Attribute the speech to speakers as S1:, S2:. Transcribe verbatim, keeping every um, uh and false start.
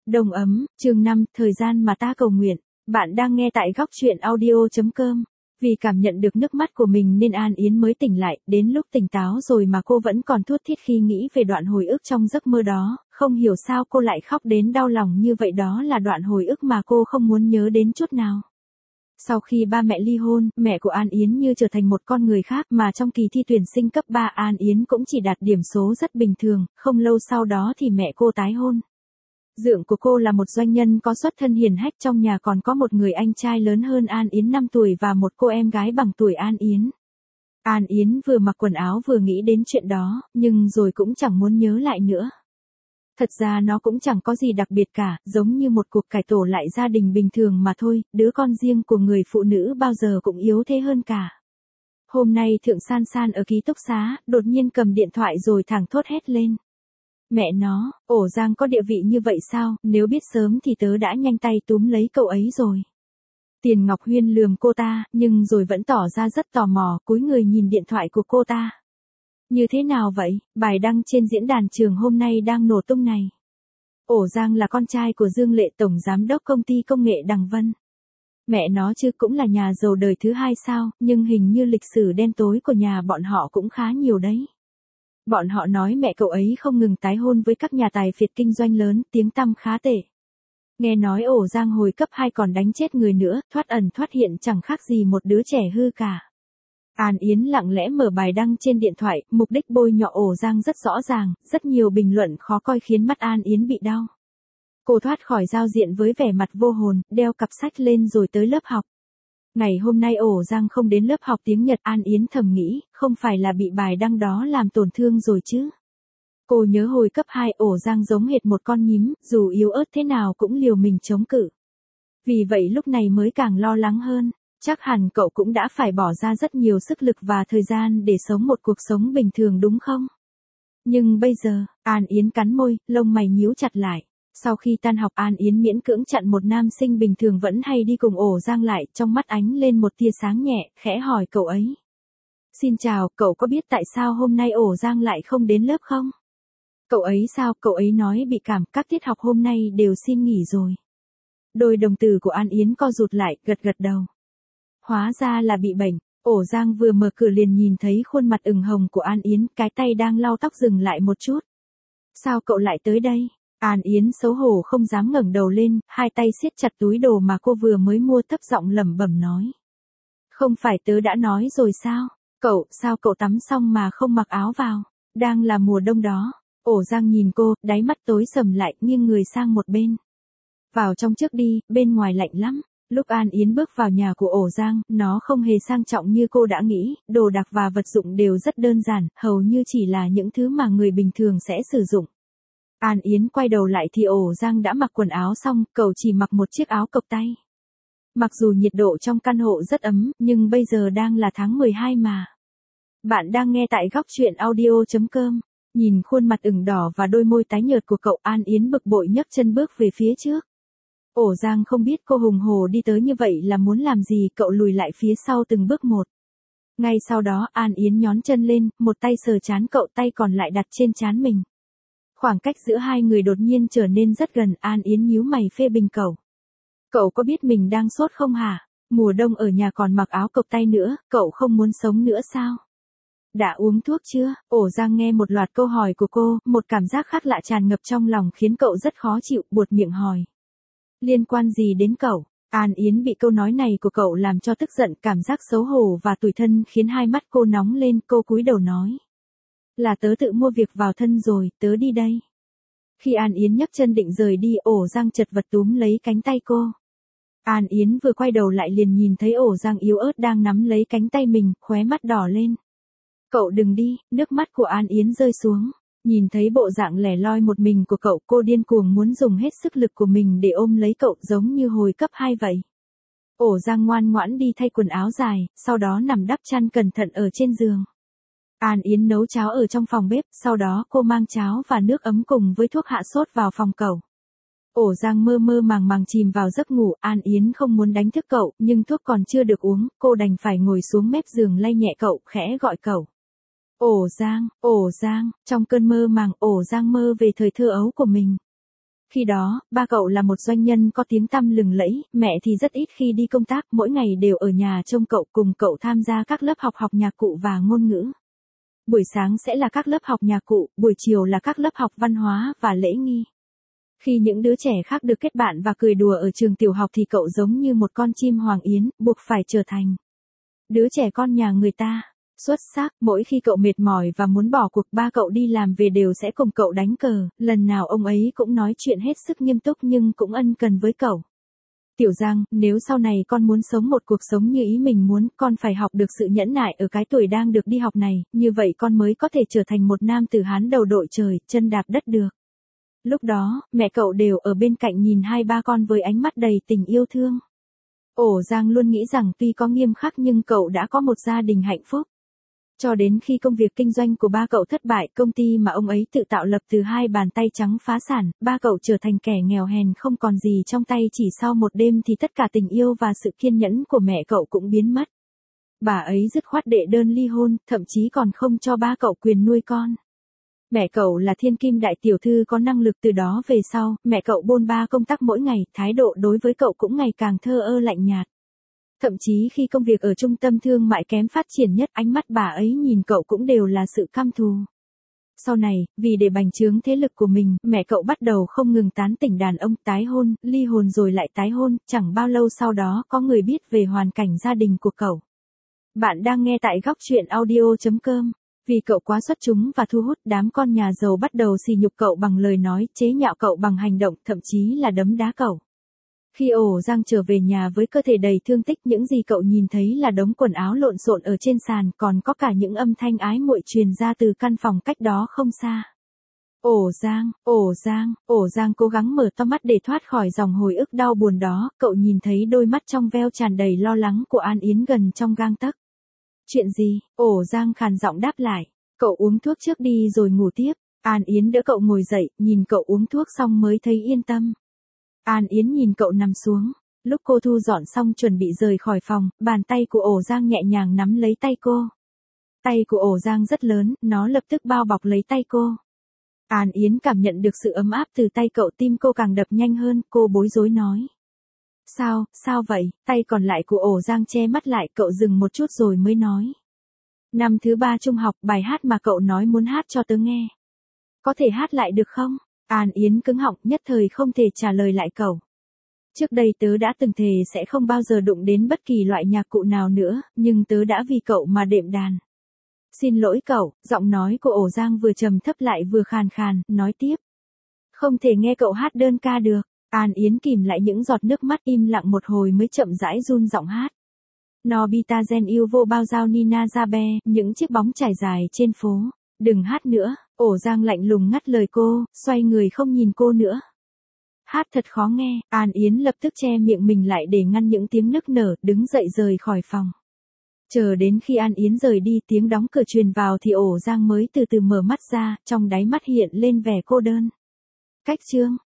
S1: Đồng ấm, chương năm, thời gian mà ta cầu nguyện. Bạn đang nghe tại góc truyện audio.com. Vì cảm nhận được nước mắt của mình nên An Yến mới tỉnh lại, đến lúc tỉnh táo rồi mà cô vẫn còn thút thít khi nghĩ về đoạn hồi ức trong giấc mơ đó, không hiểu sao cô lại khóc đến đau lòng như vậy, đó là đoạn hồi ức mà cô không muốn nhớ đến chút nào. Sau khi ba mẹ ly hôn, mẹ của An Yến như trở thành một con người khác, mà trong kỳ thi tuyển sinh cấp ba An Yến cũng chỉ đạt điểm số rất bình thường, không lâu sau đó thì mẹ cô tái hôn. Dượng của cô là một doanh nhân có xuất thân hiền hách, trong nhà còn có một người anh trai lớn hơn An Yến năm tuổi và một cô em gái bằng tuổi An Yến. An Yến vừa mặc quần áo vừa nghĩ đến chuyện đó, nhưng rồi cũng chẳng muốn nhớ lại nữa. Thật ra nó cũng chẳng có gì đặc biệt cả, giống như một cuộc cải tổ lại gia đình bình thường mà thôi, đứa con riêng của người phụ nữ bao giờ cũng yếu thế hơn cả. Hôm nay Thượng San San ở ký túc xá, đột nhiên cầm điện thoại rồi thẳng thốt hét lên. Mẹ nó, ổ Giang có địa vị như vậy sao, nếu biết sớm thì tớ đã nhanh tay túm lấy cậu ấy rồi. Tiền Ngọc Huyên lườm cô ta, nhưng rồi vẫn tỏ ra rất tò mò, cúi người nhìn điện thoại của cô ta. Như thế nào vậy, bài đăng trên diễn đàn trường hôm nay đang nổ tung này. Ổ Giang là con trai của Dương Lệ, tổng giám đốc công ty công nghệ Đằng Vân. Mẹ nó chứ cũng là nhà giàu đời thứ hai sao, nhưng hình như lịch sử đen tối của nhà bọn họ cũng khá nhiều đấy. Bọn họ nói mẹ cậu ấy không ngừng tái hôn với các nhà tài phiệt kinh doanh lớn, tiếng tăm khá tệ. Nghe nói ổ Giang hồi cấp hai còn đánh chết người nữa, thoát ẩn thoát hiện chẳng khác gì một đứa trẻ hư cả. An Yến lặng lẽ mở bài đăng trên điện thoại, mục đích bôi nhọ ổ Giang rất rõ ràng, rất nhiều bình luận khó coi khiến mắt An Yến bị đau. Cô thoát khỏi giao diện với vẻ mặt vô hồn, đeo cặp sách lên rồi tới lớp học. Ngày hôm nay ổ Giang không đến lớp học tiếng Nhật, An Yến thầm nghĩ, không phải là bị bài đăng đó làm tổn thương rồi chứ. Cô nhớ hồi cấp hai ổ Giang giống hệt một con nhím, dù yếu ớt thế nào cũng liều mình chống cự. Vì vậy lúc này mới càng lo lắng hơn, chắc hẳn cậu cũng đã phải bỏ ra rất nhiều sức lực và thời gian để sống một cuộc sống bình thường đúng không? Nhưng bây giờ, An Yến cắn môi, lông mày nhíu chặt lại. Sau khi tan học An Yến miễn cưỡng chặn một nam sinh bình thường vẫn hay đi cùng ổ Giang lại, trong mắt ánh lên một tia sáng nhẹ, khẽ hỏi cậu ấy. Xin chào, cậu có biết tại sao hôm nay ổ Giang lại không đến lớp không? Cậu ấy sao, cậu ấy nói bị cảm, các tiết học hôm nay đều xin nghỉ rồi. Đôi đồng tử của An Yến co rụt lại, gật gật đầu. Hóa ra là bị bệnh, ổ Giang vừa mở cửa liền nhìn thấy khuôn mặt ửng hồng của An Yến, cái tay đang lau tóc dừng lại một chút. Sao cậu lại tới đây? An Yến xấu hổ không dám ngẩng đầu lên, hai tay siết chặt túi đồ mà cô vừa mới mua, thấp giọng lẩm bẩm nói. Không phải tớ đã nói rồi sao? Cậu, sao cậu tắm xong mà không mặc áo vào? Đang là mùa đông đó. Ổ Giang nhìn cô, đáy mắt tối sầm lại, nghiêng người sang một bên. Vào trong trước đi, bên ngoài lạnh lắm. Lúc An Yến bước vào nhà của ổ Giang, nó không hề sang trọng như cô đã nghĩ, đồ đạc và vật dụng đều rất đơn giản, hầu như chỉ là những thứ mà người bình thường sẽ sử dụng. An Yến quay đầu lại thì ổ Giang đã mặc quần áo xong, cậu chỉ mặc một chiếc áo cộc tay. Mặc dù nhiệt độ trong căn hộ rất ấm, nhưng bây giờ đang là tháng mười hai mà. Bạn đang nghe tại góc truyện audio.com. Nhìn khuôn mặt ửng đỏ và đôi môi tái nhợt của cậu, An Yến bực bội nhấc chân bước về phía trước. Ổ Giang không biết cô hùng hổ đi tới như vậy là muốn làm gì, cậu lùi lại phía sau từng bước một. Ngay sau đó An Yến nhón chân lên, một tay sờ trán cậu, tay còn lại đặt trên trán mình. Khoảng cách giữa hai người đột nhiên trở nên rất gần, An Yến nhíu mày phê bình cậu. Cậu có biết mình đang sốt không hả? Mùa đông ở nhà còn mặc áo cộc tay nữa, cậu không muốn sống nữa sao? Đã uống thuốc chưa? Ổ Giang nghe một loạt câu hỏi của cô, một cảm giác khác lạ tràn ngập trong lòng khiến cậu rất khó chịu, buột miệng hỏi. Liên quan gì đến cậu? An Yến bị câu nói này của cậu làm cho tức giận, cảm giác xấu hổ và tủi thân khiến hai mắt cô nóng lên, cô cúi đầu nói. Là tớ tự mua việc vào thân rồi, tớ đi đây. Khi An Yến nhấc chân định rời đi, ổ Giang chật vật túm lấy cánh tay cô. An Yến vừa quay đầu lại liền nhìn thấy ổ Giang yếu ớt đang nắm lấy cánh tay mình, khóe mắt đỏ lên. Cậu đừng đi, nước mắt của An Yến rơi xuống. Nhìn thấy bộ dạng lẻ loi một mình của cậu, cô điên cuồng muốn dùng hết sức lực của mình để ôm lấy cậu, giống như hồi cấp hai vậy. Ổ Giang ngoan ngoãn đi thay quần áo dài, sau đó nằm đắp chăn cẩn thận ở trên giường. An Yến nấu cháo ở trong phòng bếp, sau đó cô mang cháo và nước ấm cùng với thuốc hạ sốt vào phòng cậu. Ổ Giang mơ mơ màng màng chìm vào giấc ngủ, An Yến không muốn đánh thức cậu, nhưng thuốc còn chưa được uống, cô đành phải ngồi xuống mép giường lay nhẹ cậu, khẽ gọi cậu. Ổ Giang, Ổ Giang, trong cơn mơ màng, Ổ Giang mơ về thời thơ ấu của mình. Khi đó, ba cậu là một doanh nhân có tiếng tăm lừng lẫy, mẹ thì rất ít khi đi công tác, mỗi ngày đều ở nhà trông cậu, cùng cậu tham gia các lớp học học nhạc cụ và ngôn ngữ. Buổi sáng sẽ là các lớp học nhạc cụ, buổi chiều là các lớp học văn hóa và lễ nghi. Khi những đứa trẻ khác được kết bạn và cười đùa ở trường tiểu học thì cậu giống như một con chim hoàng yến, buộc phải trở thành đứa trẻ con nhà người ta. Xuất sắc, mỗi khi cậu mệt mỏi và muốn bỏ cuộc, ba cậu đi làm về đều sẽ cùng cậu đánh cờ, lần nào ông ấy cũng nói chuyện hết sức nghiêm túc nhưng cũng ân cần với cậu. Tiểu Giang, nếu sau này con muốn sống một cuộc sống như ý mình muốn, con phải học được sự nhẫn nại ở cái tuổi đang được đi học này, như vậy con mới có thể trở thành một nam tử Hán đầu đội trời, chân đạp đất được. Lúc đó, mẹ cậu đều ở bên cạnh nhìn hai ba con với ánh mắt đầy tình yêu thương. Ổ Giang luôn nghĩ rằng tuy có nghiêm khắc nhưng cậu đã có một gia đình hạnh phúc. Cho đến khi công việc kinh doanh của ba cậu thất bại, công ty mà ông ấy tự tạo lập từ hai bàn tay trắng phá sản, ba cậu trở thành kẻ nghèo hèn không còn gì trong tay, chỉ sau một đêm thì tất cả tình yêu và sự kiên nhẫn của mẹ cậu cũng biến mất. Bà ấy dứt khoát đệ đơn ly hôn, thậm chí còn không cho ba cậu quyền nuôi con. Mẹ cậu là thiên kim đại tiểu thư có năng lực, từ đó về sau, mẹ cậu bôn ba công tác mỗi ngày, thái độ đối với cậu cũng ngày càng thờ ơ lạnh nhạt. Thậm chí khi công việc ở trung tâm thương mại kém phát triển nhất, ánh mắt bà ấy nhìn cậu cũng đều là sự căm thù. Sau này, vì để bành trướng thế lực của mình, mẹ cậu bắt đầu không ngừng tán tỉnh đàn ông, tái hôn, ly hôn rồi lại tái hôn, chẳng bao lâu sau đó có người biết về hoàn cảnh gia đình của cậu. Bạn đang nghe tại góc truyện audio chấm com. Vì cậu quá xuất chúng và thu hút, đám con nhà giàu bắt đầu sỉ nhục cậu bằng lời nói, chế nhạo cậu bằng hành động, thậm chí là đấm đá cậu. Khi Ổ Giang trở về nhà với cơ thể đầy thương tích, những gì cậu nhìn thấy là đống quần áo lộn xộn ở trên sàn, còn có cả những âm thanh ái muội truyền ra từ căn phòng cách đó không xa. Ổ Giang, Ổ Giang, Ổ Giang cố gắng mở to mắt để thoát khỏi dòng hồi ức đau buồn đó, cậu nhìn thấy đôi mắt trong veo tràn đầy lo lắng của An Yến gần trong gang tấc. Chuyện gì? Ổ Giang khàn giọng đáp lại. Cậu uống thuốc trước đi rồi ngủ tiếp. An Yến đỡ cậu ngồi dậy, nhìn cậu uống thuốc xong mới thấy yên tâm. An Yến nhìn cậu nằm xuống. Lúc cô thu dọn xong chuẩn bị rời khỏi phòng, bàn tay của Ổ Giang nhẹ nhàng nắm lấy tay cô. Tay của Ổ Giang rất lớn, nó lập tức bao bọc lấy tay cô. An Yến cảm nhận được sự ấm áp từ tay cậu, tim cô càng đập nhanh hơn, cô bối rối nói. Sao, sao vậy? Tay còn lại của Ổ Giang che mắt lại, cậu dừng một chút rồi mới nói. Năm thứ ba trung học, bài hát mà cậu nói muốn hát cho tớ nghe. Có thể hát lại được không? An Yến cứng họng, nhất thời không thể trả lời lại cậu. Trước đây tớ đã từng thề sẽ không bao giờ đụng đến bất kỳ loại nhạc cụ nào nữa, nhưng tớ đã vì cậu mà đệm đàn. Xin lỗi cậu, giọng nói của Ổ Giang vừa trầm thấp lại vừa khàn khàn, nói tiếp. Không thể nghe cậu hát đơn ca được. An Yến kìm lại những giọt nước mắt, im lặng một hồi mới chậm rãi run giọng hát. Nobita gen yêu vô bao giao Nina Zabe, những chiếc bóng trải dài trên phố. Đừng hát nữa. Ổ Giang lạnh lùng ngắt lời cô, xoay người không nhìn cô nữa. Hát thật khó nghe. An Yến lập tức che miệng mình lại để ngăn những tiếng nức nở, đứng dậy rời khỏi phòng. Chờ đến khi An Yến rời đi, tiếng đóng cửa truyền vào thì Ổ Giang mới từ từ mở mắt ra, trong đáy mắt hiện lên vẻ cô đơn. Cách chương